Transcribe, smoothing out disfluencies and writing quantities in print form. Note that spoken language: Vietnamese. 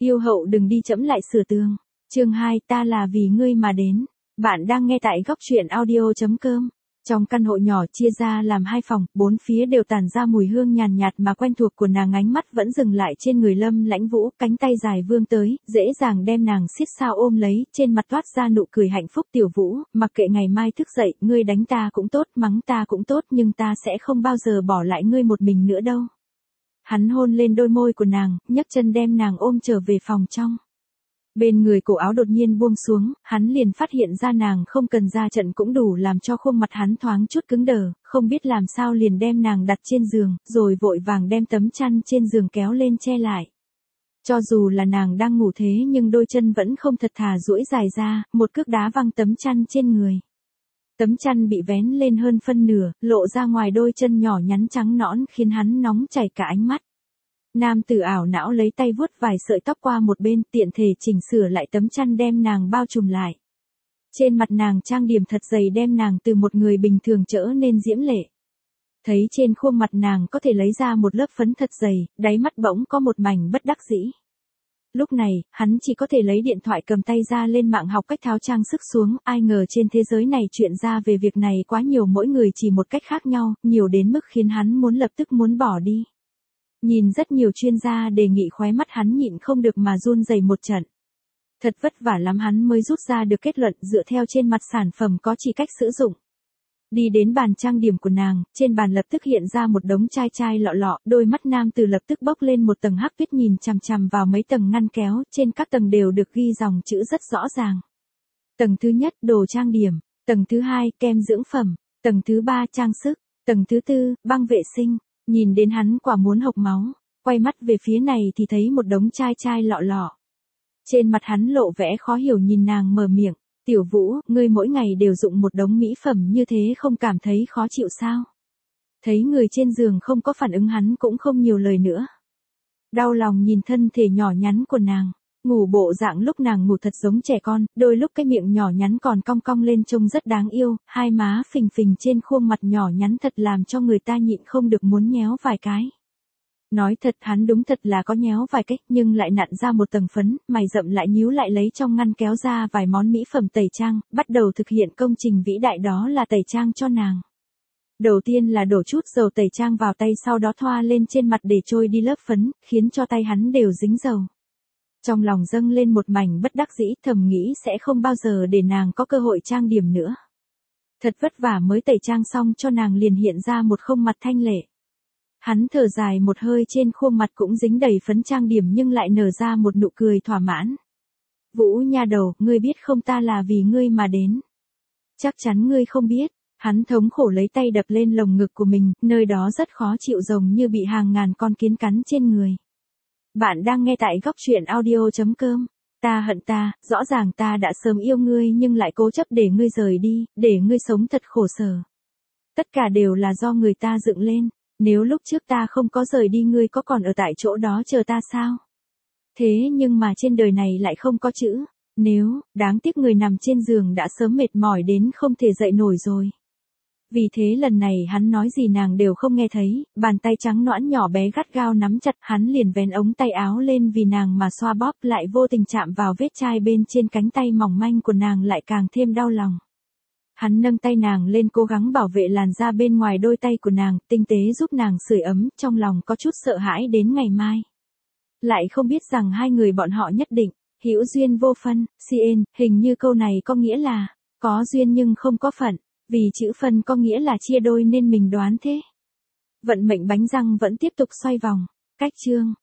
Yêu hậu đừng đi, trẫm lại sửa tường. Chương 2, ta là vì ngươi mà đến. Bạn đang nghe tại góc truyện audio.com. Trong căn hộ nhỏ chia ra làm hai phòng, bốn phía đều tản ra mùi hương nhàn nhạt mà quen thuộc của nàng, ánh mắt vẫn dừng lại trên người Lâm Lãnh Vũ, cánh tay dài vươn tới, dễ dàng đem nàng xiết sao ôm lấy, trên mặt toát ra nụ cười hạnh phúc. Tiểu Vũ, mặc kệ ngày mai thức dậy, ngươi đánh ta cũng tốt, mắng ta cũng tốt, nhưng ta sẽ không bao giờ bỏ lại ngươi một mình nữa đâu. Hắn hôn lên đôi môi của nàng, nhấc chân đem nàng ôm trở về phòng trong. Bên người cổ áo đột nhiên buông xuống, hắn liền phát hiện ra nàng không cần ra trận cũng đủ làm cho khuôn mặt hắn thoáng chút cứng đờ, không biết làm sao liền đem nàng đặt trên giường, rồi vội vàng đem tấm chăn trên giường kéo lên che lại. Cho dù là nàng đang ngủ thế nhưng đôi chân vẫn không thật thà duỗi dài ra, một cước đá văng tấm chăn trên người. Tấm chăn bị vén lên hơn phân nửa, lộ ra ngoài đôi chân nhỏ nhắn trắng nõn khiến hắn nóng chảy cả ánh mắt. Nam tử ảo não lấy tay vuốt vài sợi tóc qua một bên, tiện thể chỉnh sửa lại tấm chăn đem nàng bao trùm lại. Trên mặt nàng trang điểm thật dày đem nàng từ một người bình thường trở nên diễm lệ. Thấy trên khuôn mặt nàng có thể lấy ra một lớp phấn thật dày, đáy mắt bỗng có một mảnh bất đắc dĩ. Lúc này, hắn chỉ có thể lấy điện thoại cầm tay ra lên mạng học cách tháo trang sức xuống, ai ngờ trên thế giới này chuyện ra về việc này quá nhiều, mỗi người chỉ một cách khác nhau, nhiều đến mức khiến hắn lập tức muốn bỏ đi. Nhìn rất nhiều chuyên gia đề nghị, khóe mắt hắn nhịn không được mà run rẩy một trận. Thật vất vả lắm hắn mới rút ra được kết luận, dựa theo trên mặt sản phẩm có chỉ cách sử dụng. Đi đến bàn trang điểm của nàng, trên bàn lập tức hiện ra một đống chai chai lọ lọ, đôi mắt nam tử lập tức bốc lên một tầng hắc tuyết, nhìn chằm chằm vào mấy tầng ngăn kéo, trên các tầng đều được ghi dòng chữ rất rõ ràng. Tầng thứ nhất, đồ trang điểm. Tầng thứ hai, kem dưỡng phẩm. Tầng thứ ba, trang sức. Tầng thứ tư, băng vệ sinh. Nhìn đến hắn quả muốn hộc máu, quay mắt về phía này thì thấy một đống chai chai lọ lọ. Trên mặt hắn lộ vẻ khó hiểu, nhìn nàng mở miệng, Tiểu Vũ, ngươi mỗi ngày đều dụng một đống mỹ phẩm như thế không cảm thấy khó chịu sao? Thấy người trên giường không có phản ứng, hắn cũng không nhiều lời nữa. Đau lòng nhìn thân thể nhỏ nhắn của nàng, ngủ bộ dạng lúc nàng ngủ thật giống trẻ con, đôi lúc cái miệng nhỏ nhắn còn cong cong lên trông rất đáng yêu, hai má phình phình trên khuôn mặt nhỏ nhắn thật làm cho người ta nhịn không được muốn nhéo vài cái. Nói thật, hắn đúng thật là có nhéo vài cách, nhưng lại nặn ra một tầng phấn, mày rậm lại nhíu lại, lấy trong ngăn kéo ra vài món mỹ phẩm tẩy trang, bắt đầu thực hiện công trình vĩ đại đó là tẩy trang cho nàng. Đầu tiên là đổ chút dầu tẩy trang vào tay, sau đó thoa lên trên mặt để trôi đi lớp phấn, khiến cho tay hắn đều dính dầu. Trong lòng dâng lên một mảnh bất đắc dĩ, thầm nghĩ sẽ không bao giờ để nàng có cơ hội trang điểm nữa. Thật vất vả mới tẩy trang xong cho nàng liền hiện ra một khuôn mặt thanh lệ. Hắn thở dài một hơi, trên khuôn mặt cũng dính đầy phấn trang điểm nhưng lại nở ra một nụ cười thỏa mãn. Vũ nha đầu, ngươi biết không, ta là vì ngươi mà đến. Chắc chắn ngươi không biết. Hắn thống khổ lấy tay đập lên lồng ngực của mình, nơi đó rất khó chịu, giống như bị hàng ngàn con kiến cắn trên người. Bạn đang nghe tại góc truyện audio.com. Ta hận ta, rõ ràng ta đã sớm yêu ngươi nhưng lại cố chấp để ngươi rời đi, để ngươi sống thật khổ sở. Tất cả đều là do người ta dựng lên, nếu lúc trước ta không có rời đi, ngươi có còn ở tại chỗ đó chờ ta sao? Thế nhưng mà trên đời này lại không có chữ nếu, đáng tiếc người nằm trên giường đã sớm mệt mỏi đến không thể dậy nổi rồi. Vì thế lần này hắn nói gì nàng đều không nghe thấy, bàn tay trắng nõn nhỏ bé gắt gao nắm chặt, hắn liền vén ống tay áo lên vì nàng mà xoa bóp, lại vô tình chạm vào vết chai bên trên cánh tay mỏng manh của nàng, lại càng thêm đau lòng. Hắn nâng tay nàng lên cố gắng bảo vệ làn da bên ngoài đôi tay của nàng, tinh tế giúp nàng sưởi ấm, trong lòng có chút sợ hãi đến ngày mai. Lại không biết rằng hai người bọn họ nhất định hữu duyên vô phân, CN, hình như câu này có nghĩa là có duyên nhưng không có phận. Vì chữ phân có nghĩa là chia đôi nên mình đoán thế. Vận mệnh bánh răng vẫn tiếp tục xoay vòng. Cách chương